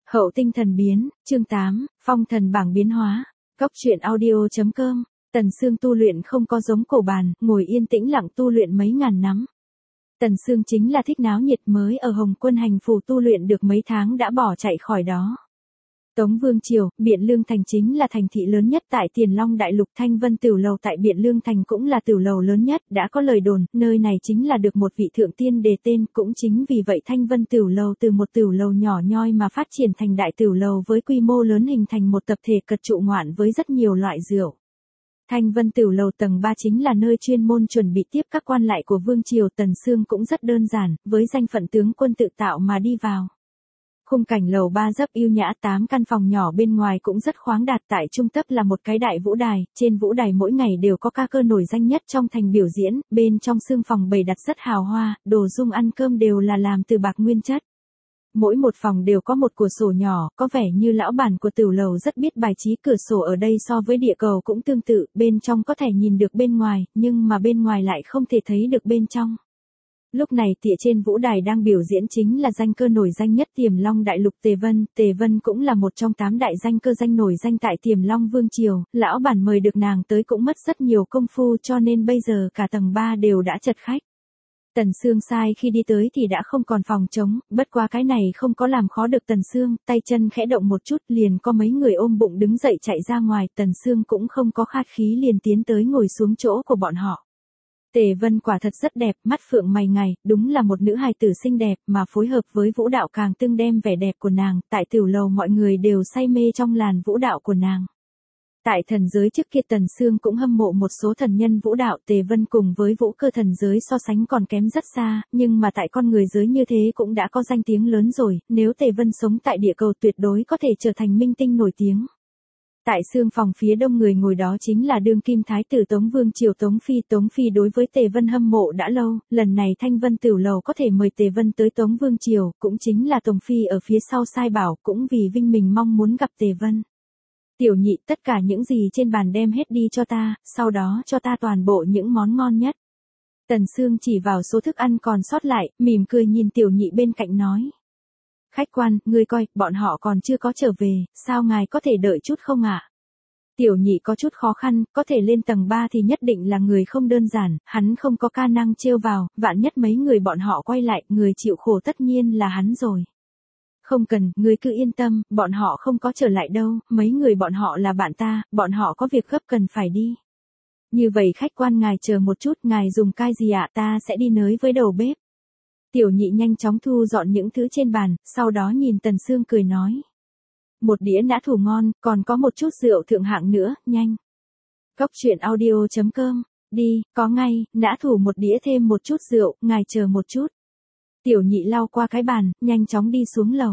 Hậu tinh thần biến, chương 8, phong thần bảng biến hóa. Cốc truyện audio.com. Tần Sương tu luyện không có giống cổ bàn, ngồi yên tĩnh lặng tu luyện mấy ngàn năm. Tần Sương chính là thích náo nhiệt, mới ở Hồng Quân Hành Phủ tu luyện được mấy tháng đã bỏ chạy khỏi đó. Tống Vương Triều, Biện Lương Thành chính là thành thị lớn nhất tại Tiền Long Đại Lục. Thanh Vân Tửu Lầu tại Biện Lương Thành cũng là tửu lầu lớn nhất, đã có lời đồn, nơi này chính là được một vị thượng tiên đề tên, cũng chính vì vậy Thanh Vân Tửu Lầu từ một tửu lầu nhỏ nhoi mà phát triển thành đại tửu lầu với quy mô lớn, hình thành một tập thể cật trụ ngoạn với rất nhiều loại rượu. Thanh Vân Tửu Lầu tầng 3 chính là nơi chuyên môn chuẩn bị tiếp các quan lại của Vương Triều. Tần Sương cũng rất đơn giản, với danh phận tướng quân tự tạo mà đi vào. Khung cảnh lầu 3 rất yêu nhã, 8 căn phòng nhỏ bên ngoài cũng rất khoáng đạt, tại trung tâm là một cái đại vũ đài, trên vũ đài mỗi ngày đều có ca cơ nổi danh nhất trong thành biểu diễn, bên trong sương phòng bày đặt rất hào hoa, đồ dung ăn cơm đều là làm từ bạc nguyên chất. Mỗi một phòng đều có một cửa sổ nhỏ, có vẻ như lão bản của tửu lầu rất biết bài trí. Cửa sổ ở đây so với địa cầu cũng tương tự, bên trong có thể nhìn được bên ngoài, nhưng mà bên ngoài lại không thể thấy được bên trong. Lúc này tịa trên vũ đài đang biểu diễn chính là danh cơ nổi danh nhất Tiềm Long Đại Lục Tề Vân. Tề Vân cũng là một trong 8 đại danh cơ danh nổi danh tại Tiềm Long Vương Triều, lão bản mời được nàng tới cũng mất rất nhiều công phu, cho nên bây giờ cả tầng 3 đều đã chật khách. Tần Sương sai khi đi tới thì đã không còn phòng trống, bất quá cái này không có làm khó được Tần Sương, tay chân khẽ động một chút liền có mấy người ôm bụng đứng dậy chạy ra ngoài. Tần Sương cũng không có khách khí liền tiến tới ngồi xuống chỗ của bọn họ. Tề Vân quả thật rất đẹp, mắt phượng mày ngài, đúng là một nữ hài tử xinh đẹp, mà phối hợp với vũ đạo càng tương đem vẻ đẹp của nàng. Tại tửu lầu mọi người đều say mê trong làn vũ đạo của nàng. Tại thần giới trước kia Tần Sương cũng hâm mộ một số thần nhân vũ đạo. Tề Vân cùng với vũ cơ thần giới so sánh còn kém rất xa, nhưng mà tại con người giới như thế cũng đã có danh tiếng lớn rồi, nếu Tề Vân sống tại địa cầu tuyệt đối có thể trở thành minh tinh nổi tiếng. Tại sương phòng phía đông người ngồi đó chính là đương kim thái tử Tống Vương Triều Tống Phi. Tống Phi đối với Tề Vân hâm mộ đã lâu, lần này Thanh Vân Tửu Lầu có thể mời Tề Vân tới Tống Vương Triều, cũng chính là Tống Phi ở phía sau sai bảo, cũng vì vinh mình mong muốn gặp Tề Vân. Tiểu nhị, tất cả những gì trên bàn đem hết đi cho ta, sau đó cho ta toàn bộ những món ngon nhất. Tần Sương chỉ vào số thức ăn còn sót lại, mỉm cười nhìn tiểu nhị bên cạnh nói. Khách quan, ngươi coi, bọn họ còn chưa có trở về, sao ngài có thể đợi chút không ạ? Tiểu nhị có chút khó khăn, có thể lên tầng 3 thì nhất định là người không đơn giản, hắn không có ca năng trêu vào, vạn nhất mấy người bọn họ quay lại, người chịu khổ tất nhiên là hắn rồi. Không cần, ngươi cứ yên tâm, bọn họ không có trở lại đâu, mấy người bọn họ là bạn ta, bọn họ có việc gấp cần phải đi. Như vậy khách quan ngài chờ một chút, ngài dùng cai gì ạ? Ta sẽ đi nới với đầu bếp. Tiểu nhị nhanh chóng thu dọn những thứ trên bàn, sau đó nhìn Tần Sương cười nói. Một đĩa nã thủ ngon, còn có một chút rượu thượng hạng nữa, nhanh. Cốc truyện audio.com, đi, có ngay, nã thủ một đĩa thêm một chút rượu, ngài chờ một chút. Tiểu nhị lau qua cái bàn, nhanh chóng đi xuống lầu.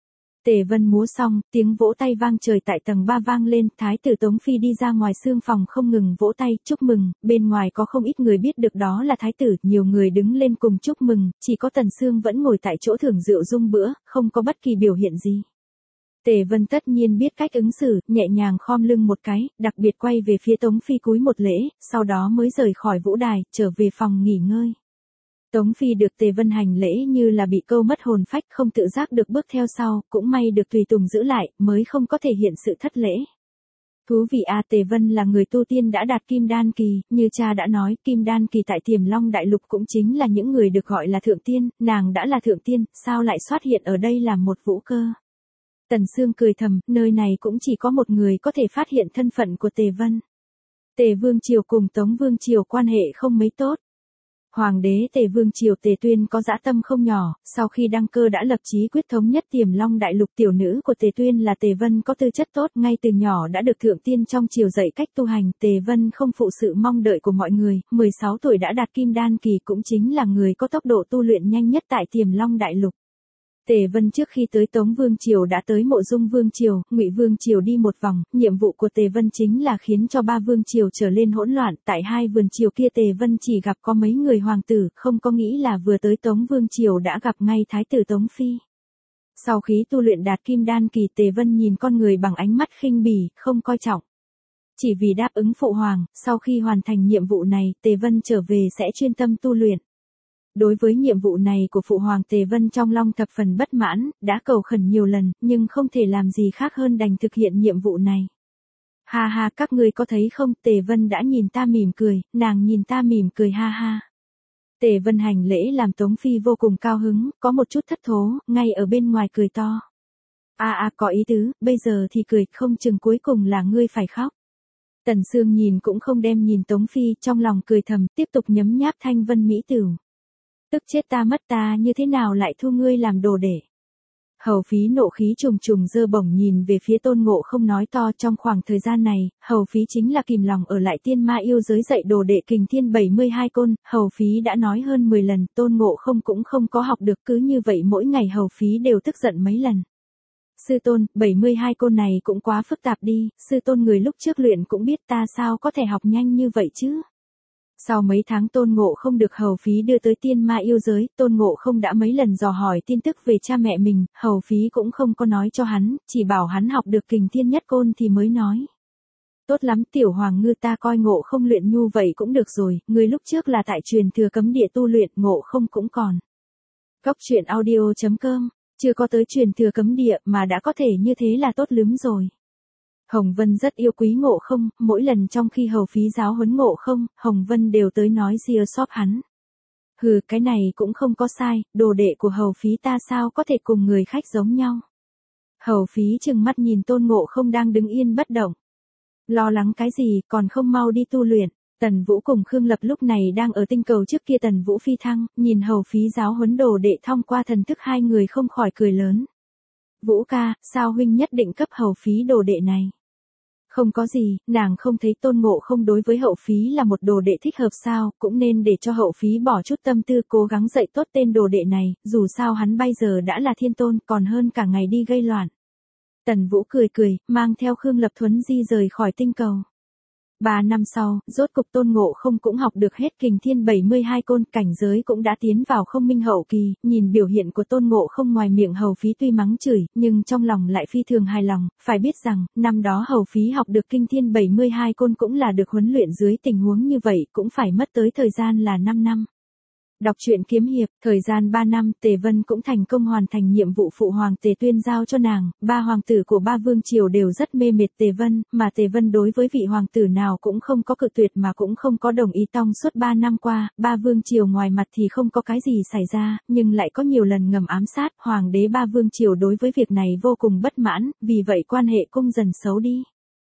Tề Vân múa xong, tiếng vỗ tay vang trời tại tầng 3 vang lên, thái tử Tống Phi đi ra ngoài sương phòng không ngừng vỗ tay, chúc mừng. Bên ngoài có không ít người biết được đó là thái tử, nhiều người đứng lên cùng chúc mừng, chỉ có Tần Sương vẫn ngồi tại chỗ thưởng rượu dung bữa, không có bất kỳ biểu hiện gì. Tề Vân tất nhiên biết cách ứng xử, nhẹ nhàng khom lưng một cái, đặc biệt quay về phía Tống Phi cúi một lễ, sau đó mới rời khỏi vũ đài, trở về phòng nghỉ ngơi. Tống Phi được Tề Vân hành lễ như là bị câu mất hồn phách, không tự giác được bước theo sau, cũng may được tùy tùng giữ lại, mới không có thể hiện sự thất lễ. Thú vị à, Tề Vân là người tu tiên đã đạt kim đan kỳ, như cha đã nói, kim đan kỳ tại Tiềm Long Đại Lục cũng chính là những người được gọi là thượng tiên, nàng đã là thượng tiên, sao lại xuất hiện ở đây làm một vũ cơ? Tần Sương cười thầm, nơi này cũng chỉ có một người có thể phát hiện thân phận của Tề Vân. Tề Vương Triều cùng Tống Vương Triều quan hệ không mấy tốt. Hoàng đế Tề Vương Triều Tề Tuyên có dã tâm không nhỏ, sau khi đăng cơ đã lập chí quyết thống nhất Tiềm Long Đại Lục. Tiểu nữ của Tề Tuyên là Tề Vân có tư chất tốt, ngay từ nhỏ đã được thượng tiên trong triều dạy cách tu hành. Tề Vân không phụ sự mong đợi của mọi người, 16 tuổi đã đạt kim đan kỳ, cũng chính là người có tốc độ tu luyện nhanh nhất tại Tiềm Long Đại Lục. Tề Vân trước khi tới Tống Vương Triều đã tới Mộ Dung Vương Triều, Ngụy Vương Triều đi một vòng, nhiệm vụ của Tề Vân chính là khiến cho 3 vương triều trở lên hỗn loạn. Tại 2 vườn triều kia Tề Vân chỉ gặp có mấy người hoàng tử, không có nghĩ là vừa tới Tống Vương Triều đã gặp ngay thái tử Tống Phi. Sau khi tu luyện đạt kim đan kỳ, Tề Vân nhìn con người bằng ánh mắt khinh bỉ, không coi trọng. Chỉ vì đáp ứng phụ hoàng, sau khi hoàn thành nhiệm vụ này, Tề Vân trở về sẽ chuyên tâm tu luyện. Đối với nhiệm vụ này của Phụ Hoàng Tề Vân trong lòng thập phần bất mãn, đã cầu khẩn nhiều lần, nhưng không thể làm gì khác hơn đành thực hiện nhiệm vụ này. Ha ha, các ngươi có thấy không, Tề Vân đã nhìn ta mỉm cười, nàng nhìn ta mỉm cười ha ha. Tề Vân hành lễ làm Tống Phi vô cùng cao hứng, có một chút thất thố, ngay ở bên ngoài cười to. Có ý tứ, bây giờ thì cười, không chừng cuối cùng là ngươi phải khóc. Tần Sương nhìn cũng không đem nhìn Tống Phi, trong lòng cười thầm, tiếp tục nhấm nháp thanh vân mỹ tửu. Tức chết ta mất, ta như thế nào lại thu ngươi làm đồ để. Hầu Phí nộ khí trùng trùng dơ bổng nhìn về phía Tôn Ngộ Không nói to, trong khoảng thời gian này, Hầu Phí chính là kìm lòng ở lại tiên ma yêu giới dạy đồ đệ kình thiên 72 côn, Hầu Phí đã nói hơn 10 lần, Tôn Ngộ Không cũng không có học được, cứ như vậy mỗi ngày Hầu Phí đều tức giận mấy lần. Sư tôn, 72 côn này cũng quá phức tạp đi, sư tôn người lúc trước luyện cũng biết, ta sao có thể học nhanh như vậy chứ. Sau mấy tháng Tôn Ngộ Không được Hầu Phí đưa tới tiên ma yêu giới, Tôn Ngộ Không đã mấy lần dò hỏi tin tức về cha mẹ mình, Hầu Phí cũng không có nói cho hắn, chỉ bảo hắn học được kình thiên nhất côn thì mới nói. Tốt lắm tiểu hoàng ngư, ta coi Ngộ Không luyện nhu vậy cũng được rồi, người lúc trước là tại truyền thừa cấm địa tu luyện, Ngộ Không cũng còn. Góc truyện audio.com, chưa có tới truyền thừa cấm địa mà đã có thể như thế là tốt lắm rồi. Hồng Vân rất yêu quý Ngộ Không, mỗi lần trong khi Hầu Phí giáo huấn Ngộ Không, Hồng Vân đều tới nói ria xóp hắn. Hừ, cái này cũng không có sai, đồ đệ của Hầu Phí ta sao có thể cùng người khách giống nhau. Hầu Phí trừng mắt nhìn Tôn Ngộ Không đang đứng yên bất động. Lo lắng cái gì, còn không mau đi tu luyện. Tần Vũ cùng Khương Lập lúc này đang ở tinh cầu trước kia, Tần Vũ phi thăng, nhìn Hầu Phí giáo huấn đồ đệ thông qua thần thức, hai người không khỏi cười lớn. Vũ ca, sao huynh nhất định cấp Hầu Phí đồ đệ này? Không có gì, nàng không thấy Tôn Ngộ Không đối với Hậu Phí là một đồ đệ thích hợp sao, cũng nên để cho Hậu Phí bỏ chút tâm tư cố gắng dạy tốt tên đồ đệ này, dù sao hắn bây giờ đã là thiên tôn, còn hơn cả ngày đi gây loạn. Tần Vũ cười cười, mang theo Khương Lập Thuấn di rời khỏi tinh cầu. 3 năm sau, rốt cục Tôn Ngộ Không cũng học được hết kình thiên 72 côn, cảnh giới cũng đã tiến vào không minh hậu kỳ, nhìn biểu hiện của Tôn Ngộ Không ngoài miệng Hầu Phí tuy mắng chửi, nhưng trong lòng lại phi thường hài lòng, phải biết rằng, năm đó Hầu Phí học được kinh thiên 72 côn cũng là được huấn luyện dưới tình huống như vậy, cũng phải mất tới thời gian là 5 năm. Đọc truyện kiếm hiệp, thời gian 3 năm, Tề Vân cũng thành công hoàn thành nhiệm vụ Phụ Hoàng Tề Tuyên giao cho nàng, ba hoàng tử của ba vương triều đều rất mê mệt Tề Vân, mà Tề Vân đối với vị hoàng tử nào cũng không có cự tuyệt mà cũng không có đồng ý tong suốt 3 năm qua, ba vương triều ngoài mặt thì không có cái gì xảy ra, nhưng lại có nhiều lần ngầm ám sát, hoàng đế ba vương triều đối với việc này vô cùng bất mãn, vì vậy quan hệ cũng dần xấu đi.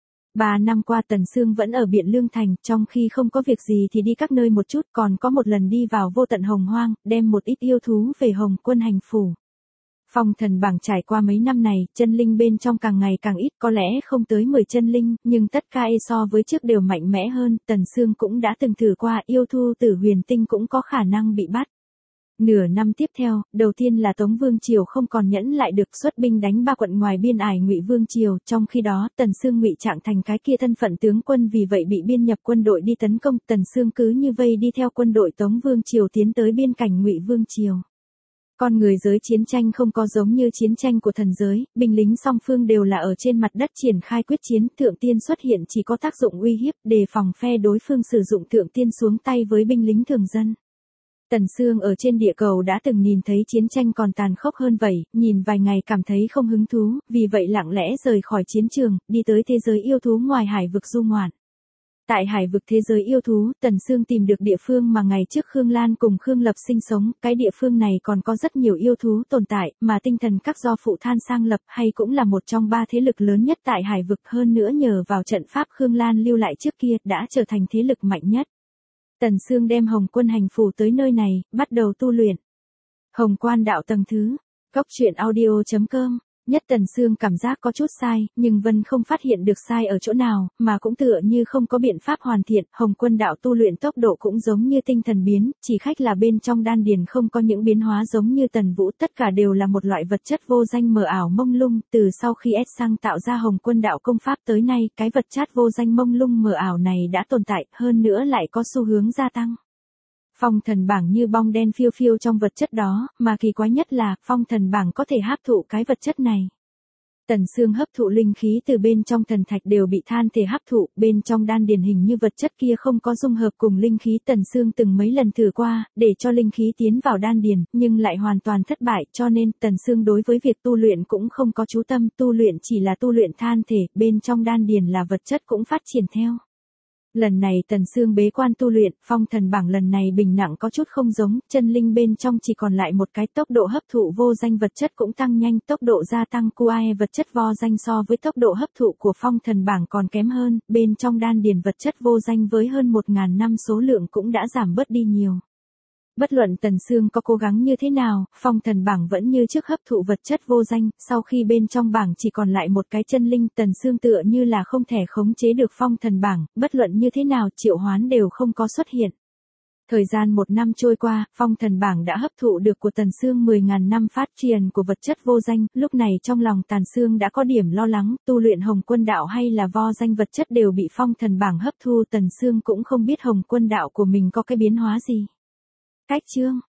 3 năm qua Tần Sương vẫn ở Biện Lương Thành, trong khi không có việc gì thì đi các nơi một chút, còn có một lần đi vào vô tận hồng hoang, đem một ít yêu thú về Hồng Quân hành phủ. Phong thần bảng trải qua mấy năm này, chân linh bên trong càng ngày càng ít, có lẽ không tới 10 chân linh, nhưng tất cả so với trước đều mạnh mẽ hơn, Tần Sương cũng đã từng thử qua, yêu thú tử huyền tinh cũng có khả năng bị bắt. Nửa năm tiếp theo, đầu tiên là Tống Vương Triều không còn nhẫn lại được, xuất binh đánh ba quận ngoài biên ải Ngụy Vương Triều, trong khi đó Tần Sương ngụy trạng thành cái kia thân phận tướng quân, vì vậy bị biên nhập quân đội đi tấn công, Tần Sương cứ như vây đi theo quân đội Tống Vương Triều tiến tới biên cảnh Ngụy Vương Triều. Con người giới chiến tranh không có giống như chiến tranh của thần giới, binh lính song phương đều là ở trên mặt đất triển khai quyết chiến, thượng tiên xuất hiện chỉ có tác dụng uy hiếp, đề phòng phe đối phương sử dụng thượng tiên xuống tay với binh lính thường dân. Tần Sương ở trên địa cầu đã từng nhìn thấy chiến tranh còn tàn khốc hơn vậy, nhìn vài ngày cảm thấy không hứng thú, vì vậy lặng lẽ rời khỏi chiến trường, đi tới thế giới yêu thú ngoài hải vực du ngoạn. Tại hải vực thế giới yêu thú, Tần Sương tìm được địa phương mà ngày trước Khương Lan cùng Khương Lập sinh sống, cái địa phương này còn có rất nhiều yêu thú tồn tại, mà tinh thần các do Phụ Than sang lập hay cũng là một trong 3 thế lực lớn nhất tại hải vực, hơn nữa nhờ vào trận pháp Khương Lan lưu lại trước kia đã trở thành thế lực mạnh nhất. Tần Sương đem Hồng Quân hành phủ tới nơi này, bắt đầu tu luyện. Hồng Quan đạo tầng thứ. Góc truyện audio.com. Nhất Tần Sương cảm giác có chút sai, nhưng Vân không phát hiện được sai ở chỗ nào, mà cũng tựa như không có biện pháp hoàn thiện, Hồng Quân đạo tu luyện tốc độ cũng giống như tinh thần biến, chỉ khác là bên trong đan điền không có những biến hóa giống như Tần Vũ, tất cả đều là một loại vật chất vô danh mờ ảo mông lung, từ sau khi S sang tạo ra Hồng Quân đạo công pháp tới nay, cái vật chất vô danh mông lung mờ ảo này đã tồn tại, hơn nữa lại có xu hướng gia tăng. Phong thần bảng như bong đen phiêu phiêu trong vật chất đó, mà kỳ quái nhất là, phong thần bảng có thể hấp thụ cái vật chất này. Tần Sương hấp thụ linh khí từ bên trong thần thạch đều bị than thể hấp thụ, bên trong đan điền hình như vật chất kia không có dung hợp cùng linh khí. Tần Sương từng mấy lần thử qua, để cho linh khí tiến vào đan điền, nhưng lại hoàn toàn thất bại, cho nên Tần Sương đối với việc tu luyện cũng không có chú tâm, tu luyện chỉ là tu luyện than thể, bên trong đan điền là vật chất cũng phát triển theo. Lần này Tần Sương bế quan tu luyện, phong thần bảng lần này bình nặng có chút không giống, chân linh bên trong chỉ còn lại một cái, tốc độ hấp thụ vô danh vật chất cũng tăng nhanh, tốc độ gia tăng QAE vật chất vô danh so với tốc độ hấp thụ của phong thần bảng còn kém hơn, bên trong đan điền vật chất vô danh với hơn 1.000 năm số lượng cũng đã giảm bớt đi nhiều. Bất luận Tần Sương có cố gắng như thế nào, phong thần bảng vẫn như trước hấp thụ vật chất vô danh, sau khi bên trong bảng chỉ còn lại một cái chân linh, Tần Sương tựa như là không thể khống chế được phong thần bảng, bất luận như thế nào triệu hoán đều không có xuất hiện. Thời gian 1 năm trôi qua, phong thần bảng đã hấp thụ được của Tần Sương 10.000 năm phát triển của vật chất vô danh, lúc này trong lòng Tần Sương đã có điểm lo lắng, tu luyện Hồng Quân đạo hay là vô danh vật chất đều bị phong thần bảng hấp thu, Tần Sương cũng không biết Hồng Quân đạo của mình có cái biến hóa gì. Cách chương